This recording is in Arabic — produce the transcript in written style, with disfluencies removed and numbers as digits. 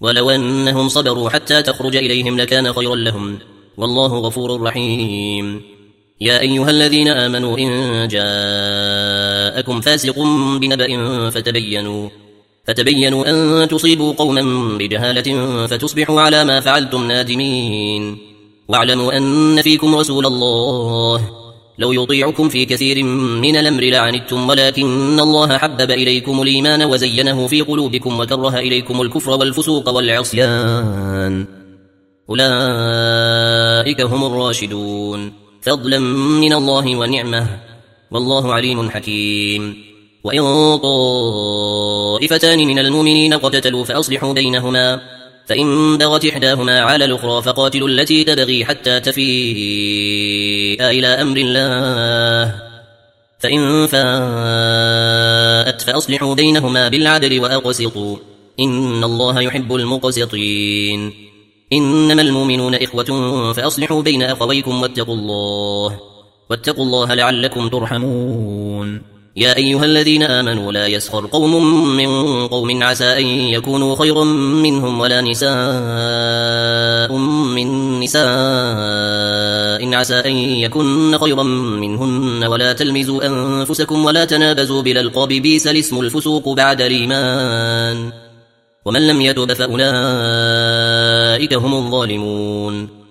ولو أنهم صبروا حتى تخرج إليهم لكان خيرا لهم، والله غفور رحيم. يا أيها الذين آمنوا إن جاءكم فاسق بنبأ فتبينوا أن تصيبوا قوما بجهالة فتصبحوا على ما فعلتم نادمين. واعلموا أن فيكم رسول الله لو يطيعكم في كثير من الأمر لعنتم، ولكن الله حبب إليكم الإيمان وزينه في قلوبكم وكره إليكم الكفر والفسوق والعصيان، أولئك هم الراشدون، فضلا من الله ونعمه، والله عليم حكيم. وإن طائفتان من المؤمنين اقتتلوا فأصلحوا بينهما، فإن بغت إحداهما على الأخرى فقاتلوا التي تبغي حتى تفيء إلى أمر الله، فإن فاءت فأصلحوا بينهما بالعدل وأقسطوا، إن الله يحب المقسطين. إنما المؤمنون إخوة فأصلحوا بين أخويكم واتقوا الله لعلكم ترحمون. يا أيها الذين آمنوا لا يسخر قوم من قوم عسى أن يكونوا خيرا منهم، ولا نساء من نساء عسى أن يكن خيرا منهن، ولا تلمزوا أنفسكم ولا تنابزوا بالألقاب، بئس الاسم الفسوق بعد الإيمان، ومن لم يتب فأولئك هم الظالمون.